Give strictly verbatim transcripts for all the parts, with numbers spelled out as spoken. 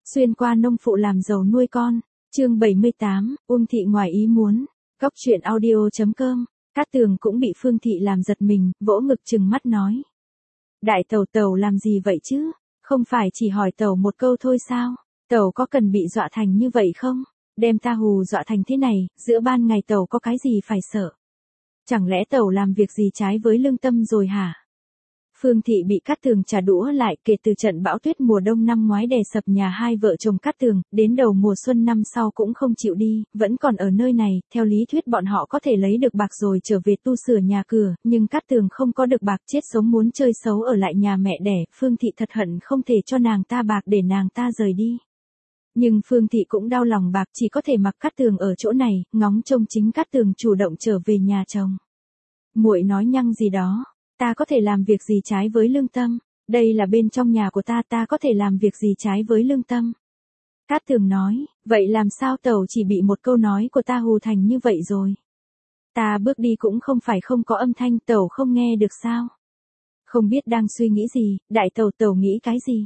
Xuyên qua nông phụ làm giàu nuôi con. Chương bảy mươi tám, Uông Thị ngoài ý muốn. Góc truyện audio chấm com. Cát Tường cũng bị Phương Thị làm giật mình, vỗ ngực trừng mắt nói: Đại tẩu tẩu làm gì vậy chứ? Không phải chỉ hỏi tẩu một câu thôi sao? Tẩu có cần bị dọa thành như vậy không? Đem ta hù dọa thành thế này, giữa ban ngày tẩu có cái gì phải sợ? Chẳng lẽ tẩu làm việc gì trái với lương tâm rồi hả? Phương Thị bị Cát Tường trả đũa lại, kể từ trận bão tuyết mùa đông năm ngoái đè sập nhà hai vợ chồng Cát Tường, đến đầu mùa xuân năm sau cũng không chịu đi, vẫn còn ở nơi này, theo lý thuyết bọn họ có thể lấy được bạc rồi trở về tu sửa nhà cửa, nhưng Cát Tường không có được bạc, chết sống muốn chơi xấu ở lại nhà mẹ đẻ. Phương Thị thật hận không thể cho nàng ta bạc để nàng ta rời đi. Nhưng Phương Thị cũng đau lòng bạc, chỉ có thể mặc Cát Tường ở chỗ này, ngóng trông chính Cát Tường chủ động trở về nhà chồng. Muội nói nhăng gì đó? Ta có thể làm việc gì trái với lương tâm? Đây là bên trong nhà của ta, ta có thể làm việc gì trái với lương tâm? Cát Tường nói: Vậy làm sao tẩu chỉ bị một câu nói của ta hù thành như vậy rồi? Ta bước đi cũng không phải không có âm thanh, tẩu không nghe được sao? Không biết đang suy nghĩ gì, đại tẩu tẩu nghĩ cái gì?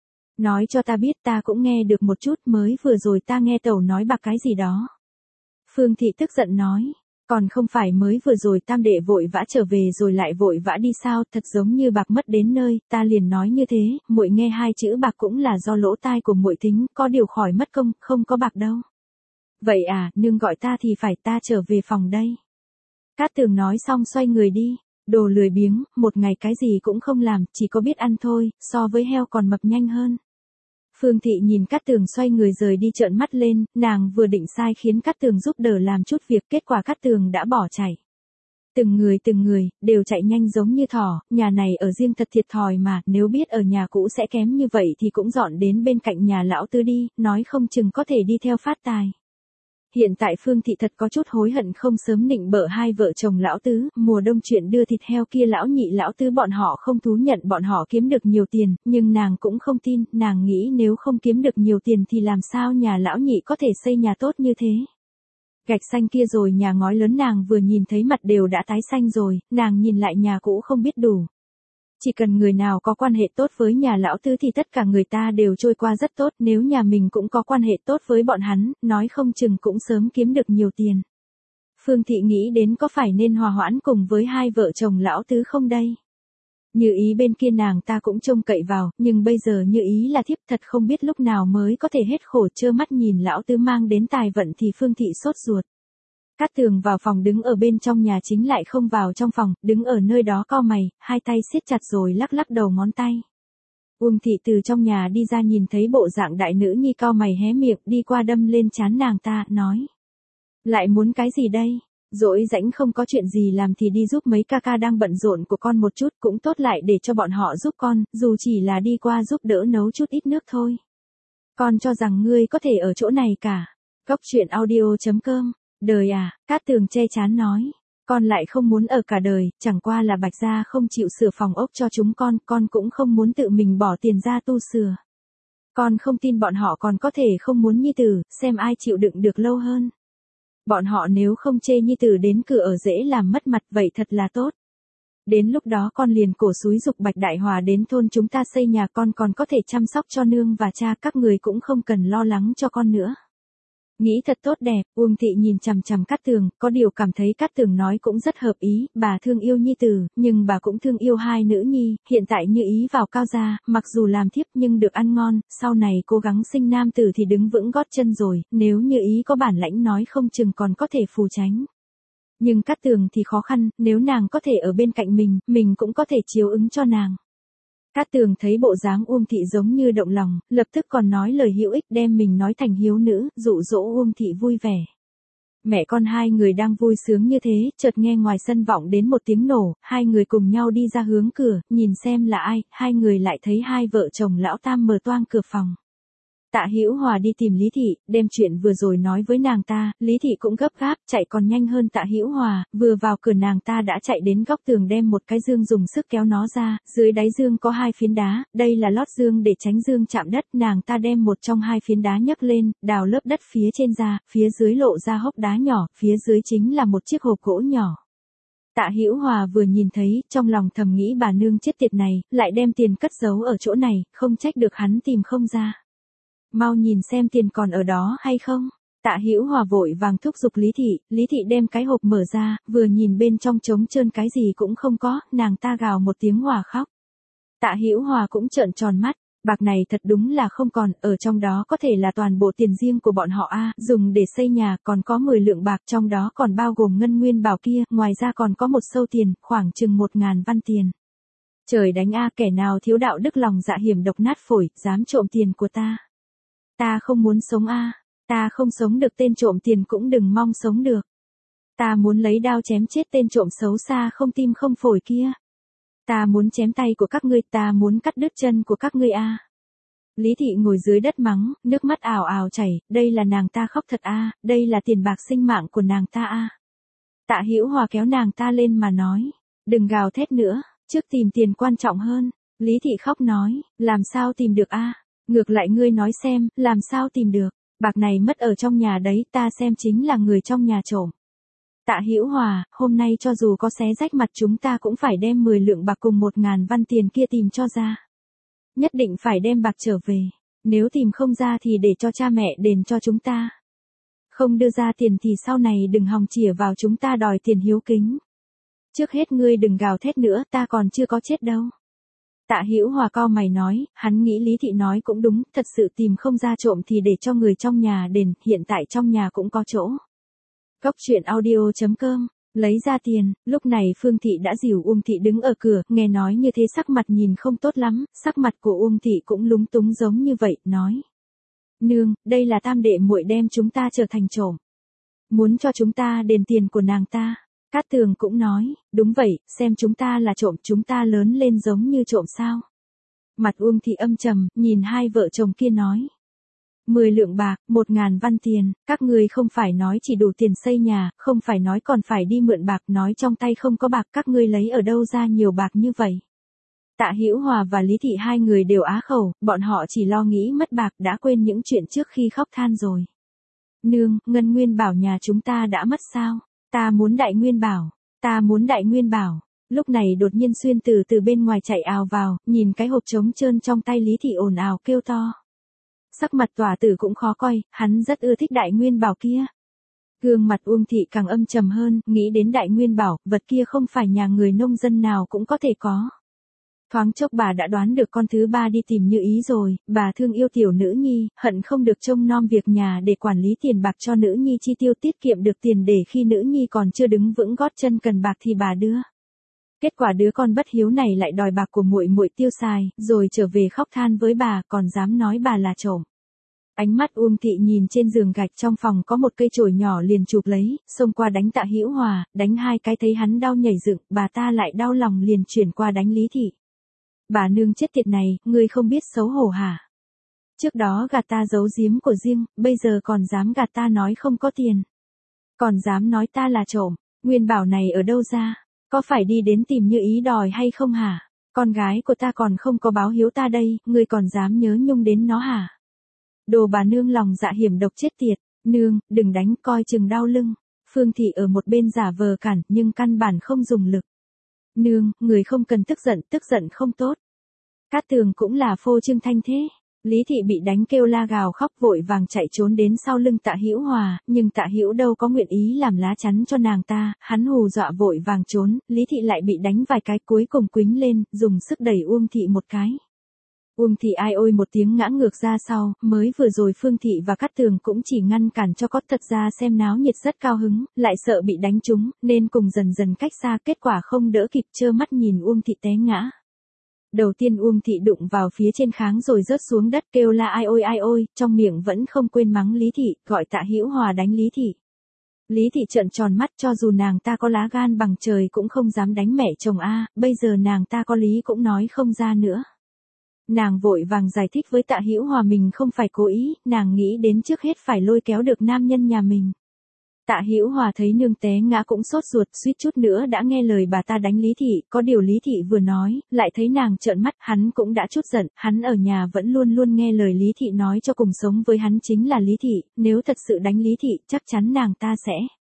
Nói cho ta biết, ta cũng nghe được một chút, mới vừa rồi ta nghe tẩu nói bạc cái gì đó. Phương Thị tức giận nói: Còn không phải mới vừa rồi tam đệ vội vã trở về rồi lại vội vã đi sao, thật giống như bạc mất đến nơi, ta liền nói như thế, muội nghe hai chữ bạc cũng là do lỗ tai của muội tính, có điều khỏi mất công, không có bạc đâu. Vậy à, nương gọi ta thì phải, ta trở về phòng đây. Cát Tường nói xong xoay người đi, đồ lười biếng, một ngày cái gì cũng không làm, chỉ có biết ăn thôi, so với heo còn mập nhanh hơn. Phương Thị nhìn Cát Tường xoay người rời đi trợn mắt lên, nàng vừa định sai khiến Cát Tường giúp đỡ làm chút việc, kết quả Cát Tường đã bỏ chạy. Từng người từng người, đều chạy nhanh giống như thỏ, nhà này ở riêng thật thiệt thòi mà, nếu biết ở nhà cũ sẽ kém như vậy thì cũng dọn đến bên cạnh nhà lão tứ đi, nói không chừng có thể đi theo phát tài. Hiện tại Phương Thị thật có chút hối hận không sớm nịnh bợ hai vợ chồng lão tứ, mùa đông chuyện đưa thịt heo kia lão nhị lão tứ bọn họ không thú nhận bọn họ kiếm được nhiều tiền, nhưng nàng cũng không tin, nàng nghĩ nếu không kiếm được nhiều tiền thì làm sao nhà lão nhị có thể xây nhà tốt như thế. Gạch xanh kia rồi nhà ngói lớn, nàng vừa nhìn thấy mặt đều đã tái xanh rồi, nàng nhìn lại nhà cũ không biết đủ. Chỉ cần người nào có quan hệ tốt với nhà lão tứ thì tất cả người ta đều trôi qua rất tốt, nếu nhà mình cũng có quan hệ tốt với bọn hắn, nói không chừng cũng sớm kiếm được nhiều tiền. Phương Thị nghĩ đến có phải nên hòa hoãn cùng với hai vợ chồng lão tứ không đây? Như Ý bên kia nàng ta cũng trông cậy vào, nhưng bây giờ Như Ý là thiếp, thật không biết lúc nào mới có thể hết khổ trơ mắt nhìn lão tứ mang đến tài vận thì Phương Thị sốt ruột. Cát Tường vào phòng đứng ở bên trong nhà chính lại không vào trong phòng, đứng ở nơi đó cau mày, hai tay siết chặt rồi lắc lắc đầu ngón tay. Uông Thị từ trong nhà đi ra nhìn thấy bộ dạng đại nữ nhi cau mày hé miệng, đi qua đâm lên trán nàng ta, nói: Lại muốn cái gì đây? Rỗi rãnh không có chuyện gì làm thì đi giúp mấy ca ca đang bận rộn của con một chút, cũng tốt lại để cho bọn họ giúp con, dù chỉ là đi qua giúp đỡ nấu chút ít nước thôi. Con cho rằng ngươi có thể ở chỗ này cả. Góc truyện audio chấm com. Đời à, Cát Tường che chán nói: Con lại không muốn ở cả đời, chẳng qua là Bạch gia không chịu sửa phòng ốc cho chúng con, con cũng không muốn tự mình bỏ tiền ra tu sửa. Con không tin bọn họ còn có thể không muốn nhi tử, xem ai chịu đựng được lâu hơn. Bọn họ nếu không chê nhi tử đến cửa ở dễ làm mất mặt vậy thật là tốt. Đến lúc đó con liền cổ xúi giục Bạch Đại Hòa đến thôn chúng ta xây nhà, con còn có thể chăm sóc cho nương và cha, các người cũng không cần lo lắng cho con nữa. Nghĩ thật tốt đẹp. Uông Thị nhìn chằm chằm Cát Tường, có điều cảm thấy Cát Tường nói cũng rất hợp ý, bà thương yêu nhi tử, nhưng bà cũng thương yêu hai nữ nhi, hiện tại Như Ý vào cao gia, mặc dù làm thiếp nhưng được ăn ngon, sau này cố gắng sinh nam tử thì đứng vững gót chân rồi, nếu Như Ý có bản lãnh nói không chừng còn có thể phù tránh. Nhưng Cát Tường thì khó khăn, nếu nàng có thể ở bên cạnh mình, mình cũng có thể chiếu ứng cho nàng. Cát Tường thấy bộ dáng Uông Thị giống như động lòng, lập tức còn nói lời hữu ích đem mình nói thành hiếu nữ, dụ dỗ Uông Thị vui vẻ. Mẹ con hai người đang vui sướng như thế, chợt nghe ngoài sân vọng đến một tiếng nổ, hai người cùng nhau đi ra hướng cửa, nhìn xem là ai, hai người lại thấy hai vợ chồng lão tam mở toang cửa phòng. Tạ Hữu Hòa đi tìm Lý Thị, đem chuyện vừa rồi nói với nàng ta, Lý Thị cũng gấp gáp, chạy còn nhanh hơn Tạ Hữu Hòa, vừa vào cửa nàng ta đã chạy đến góc tường đem một cái dương dùng sức kéo nó ra, dưới đáy dương có hai phiến đá, đây là lót dương để tránh dương chạm đất, nàng ta đem một trong hai phiến đá nhấc lên, đào lớp đất phía trên ra, phía dưới lộ ra hốc đá nhỏ, phía dưới chính là một chiếc hộp gỗ nhỏ. Tạ Hữu Hòa vừa nhìn thấy, trong lòng thầm nghĩ bà nương chết tiệt này, lại đem tiền cất giấu ở chỗ này, không trách được hắn tìm không ra. Mau nhìn xem tiền còn ở đó hay không. Tạ Hữu Hòa vội vàng thúc giục Lý Thị, Lý Thị đem cái hộp mở ra, vừa nhìn bên trong trống trơn cái gì cũng không có, nàng ta gào một tiếng hòa khóc. Tạ Hữu Hòa cũng trợn tròn mắt, bạc này thật đúng là không còn, ở trong đó có thể là toàn bộ tiền riêng của bọn họ a, dùng để xây nhà, còn có mười lượng bạc, trong đó còn bao gồm ngân nguyên bảo kia, ngoài ra còn có một sâu tiền, khoảng chừng một ngàn văn tiền. Trời đánh a, kẻ nào thiếu đạo đức lòng dạ hiểm độc nát phổi, dám trộm tiền của ta. Ta không muốn sống a, ta không sống được, tên trộm tiền cũng đừng mong sống được. Ta muốn lấy đao chém chết tên trộm xấu xa không tim không phổi kia. Ta muốn chém tay của các ngươi, ta muốn cắt đứt chân của các ngươi a. Lý Thị ngồi dưới đất mắng, nước mắt ào ào chảy, đây là nàng ta khóc thật a, đây là tiền bạc sinh mạng của nàng ta a. Tạ Hữu Hòa kéo nàng ta lên mà nói, đừng gào thét nữa, trước tìm tiền quan trọng hơn. Lý Thị khóc nói, làm sao tìm được a? Ngược lại ngươi nói xem, làm sao tìm được? Bạc này mất ở trong nhà đấy, ta xem chính là người trong nhà trộm. Tạ Hữu Hòa, hôm nay cho dù có xé rách mặt chúng ta cũng phải đem mười lượng bạc cùng một ngàn văn tiền kia tìm cho ra. Nhất định phải đem bạc trở về, nếu tìm không ra thì để cho cha mẹ đền cho chúng ta. Không đưa ra tiền thì sau này đừng hòng chìa vào chúng ta đòi tiền hiếu kính. Trước hết ngươi đừng gào thét nữa, ta còn chưa có chết đâu. Tạ Hữu Hòa cau mày nói, hắn nghĩ Lý Thị nói cũng đúng, thật sự tìm không ra trộm thì để cho người trong nhà đền, hiện tại trong nhà cũng có chỗ. Góc truyện audio chấm com, lấy ra tiền, lúc này Phương Thị đã dìu Uông Thị đứng ở cửa, nghe nói như thế sắc mặt nhìn không tốt lắm, sắc mặt của Uông Thị cũng lúng túng giống như vậy, nói. Nương, đây là tam đệ muội đem chúng ta trở thành trộm. Muốn cho chúng ta đền tiền của nàng ta. Cát Tường cũng nói, đúng vậy, xem chúng ta là trộm, chúng ta lớn lên giống như trộm sao. Mặt Uông Thị âm trầm, nhìn hai vợ chồng kia nói. Mười lượng bạc, một ngàn văn tiền, các ngươi không phải nói chỉ đủ tiền xây nhà, không phải nói còn phải đi mượn bạc, nói trong tay không có bạc, các ngươi lấy ở đâu ra nhiều bạc như vậy. Tạ Hữu Hòa và Lý Thị hai người đều á khẩu, bọn họ chỉ lo nghĩ mất bạc, đã quên những chuyện trước khi khóc than rồi. Nương, ngân nguyên bảo nhà chúng ta đã mất sao? Ta muốn đại nguyên bảo, ta muốn đại nguyên bảo. Lúc này đột nhiên Xuyên Tử từ bên ngoài chạy ào vào, nhìn cái hộp trống trơn trong tay Lý Thị ồn ào kêu to. Sắc mặt Tòa Tử cũng khó coi, hắn rất ưa thích đại nguyên bảo kia. Gương mặt Uông Thị càng âm trầm hơn, nghĩ đến đại nguyên bảo, vật kia không phải nhà người nông dân nào cũng có thể có. Thoáng chốc bà đã đoán được con thứ ba đi tìm Như Ý rồi, bà thương yêu tiểu nữ nhi, hận không được trông nom việc nhà để quản lý tiền bạc cho nữ nhi chi tiêu, tiết kiệm được tiền để khi nữ nhi còn chưa đứng vững gót chân cần bạc thì bà đưa. Kết quả đứa con bất hiếu này lại đòi bạc của muội muội tiêu xài, rồi trở về khóc than với bà, còn dám nói bà là trộm. Ánh mắt Uông Thị nhìn trên giường gạch trong phòng có một cây chổi nhỏ liền chụp lấy, xông qua đánh Tạ Hữu Hòa, đánh hai cái thấy hắn đau nhảy dựng, bà ta lại đau lòng liền chuyển qua đánh Lý Thị. Bà nương chết tiệt này, ngươi không biết xấu hổ hả? Trước đó gạt ta giấu giếm của riêng, bây giờ còn dám gạt ta nói không có tiền. Còn dám nói ta là trộm, nguyên bảo này ở đâu ra? Có phải đi đến tìm Như Ý đòi hay không hả? Con gái của ta còn không có báo hiếu ta đây, ngươi còn dám nhớ nhung đến nó hả? Đồ bà nương lòng dạ hiểm độc chết tiệt, nương, đừng đánh, coi chừng đau lưng. Phương Thị ở một bên giả vờ cản, nhưng căn bản không dùng lực. Nương, người không cần tức giận, tức giận không tốt. Cát Tường cũng là phô trương thanh thế. Lý Thị bị đánh kêu la gào khóc vội vàng chạy trốn đến sau lưng Tạ Hữu Hòa, nhưng Tạ Hữu đâu có nguyện ý làm lá chắn cho nàng ta, hắn hù dọa vội vàng trốn, Lý Thị lại bị đánh vài cái cuối cùng quýnh lên, dùng sức đẩy Uông Thị một cái. Uông Thị ai ôi một tiếng ngã ngược ra sau, mới vừa rồi Phương Thị và Cát Tường cũng chỉ ngăn cản cho có, thật ra xem náo nhiệt rất cao hứng, lại sợ bị đánh trúng, nên cùng dần dần cách xa, kết quả không đỡ kịp, trơ mắt nhìn Uông Thị té ngã. Đầu tiên Uông Thị đụng vào phía trên kháng rồi rớt xuống đất kêu la ai ôi ai ôi, trong miệng vẫn không quên mắng Lý Thị, gọi Tạ Hữu Hòa đánh Lý Thị. Lý Thị trợn tròn mắt, cho dù nàng ta có lá gan bằng trời cũng không dám đánh mẹ chồng a, bây giờ nàng ta có lý cũng nói không ra nữa. Nàng vội vàng giải thích với Tạ Hữu Hòa mình không phải cố ý, nàng nghĩ đến trước hết phải lôi kéo được nam nhân nhà mình. Tạ Hữu Hòa thấy nương té ngã cũng sốt ruột, suýt chút nữa đã nghe lời bà ta đánh Lý Thị, có điều Lý Thị vừa nói, lại thấy nàng trợn mắt, hắn cũng đã chút giận, hắn ở nhà vẫn luôn luôn nghe lời Lý Thị nói cho cùng sống với hắn chính là Lý Thị, nếu thật sự đánh Lý Thị, chắc chắn nàng ta sẽ.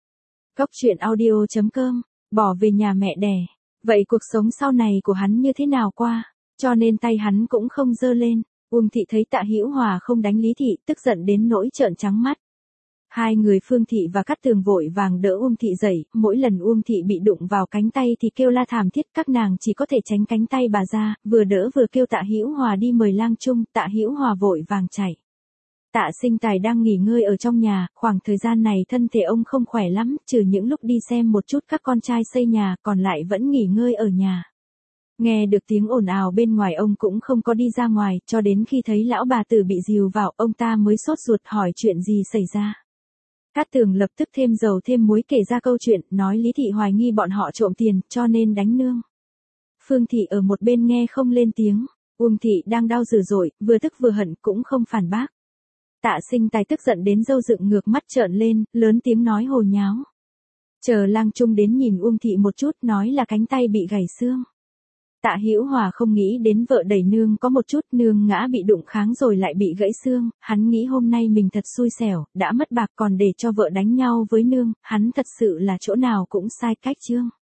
Góc truyện audio chấm com, bỏ về nhà mẹ đẻ. Vậy cuộc sống sau này của hắn như thế nào qua? Cho nên tay hắn cũng không giơ lên. Uông Thị thấy Tạ Hữu Hòa không đánh Lý Thị, tức giận đến nỗi trợn trắng mắt. Hai người Phương Thị và Cát Tường vội vàng đỡ Uông Thị dậy, mỗi lần Uông Thị bị đụng vào cánh tay thì kêu la thảm thiết, các nàng chỉ có thể tránh cánh tay bà ra, vừa đỡ vừa kêu Tạ Hữu Hòa đi mời lang trung, Tạ Hữu Hòa vội vàng chạy. Tạ Sinh Tài đang nghỉ ngơi ở trong nhà, khoảng thời gian này thân thể ông không khỏe lắm, trừ những lúc đi xem một chút các con trai xây nhà, còn lại vẫn nghỉ ngơi ở nhà. Nghe được tiếng ồn ào bên ngoài ông cũng không có đi ra ngoài, cho đến khi thấy lão bà tử bị dìu vào, ông ta mới sốt ruột hỏi chuyện gì xảy ra. Cát Tường lập tức thêm dầu thêm muối kể ra câu chuyện, nói Lý Thị hoài nghi bọn họ trộm tiền, cho nên đánh nương. Phương Thị ở một bên nghe không lên tiếng, Uông Thị đang đau dữ dội, vừa tức vừa hận cũng không phản bác. Tạ Sinh Tài tức giận đến râu dựng ngược mắt trợn lên, lớn tiếng nói hồ nháo. Chờ lang trung đến nhìn Uông Thị một chút, nói là cánh tay bị gãy xương. Tạ Hữu Hòa không nghĩ đến vợ đẩy nương có một chút, nương ngã bị đụng kháng rồi lại bị gãy xương, hắn nghĩ hôm nay mình thật xui xẻo, đã mất bạc còn để cho vợ đánh nhau với nương, hắn thật sự là chỗ nào cũng sai cách chương.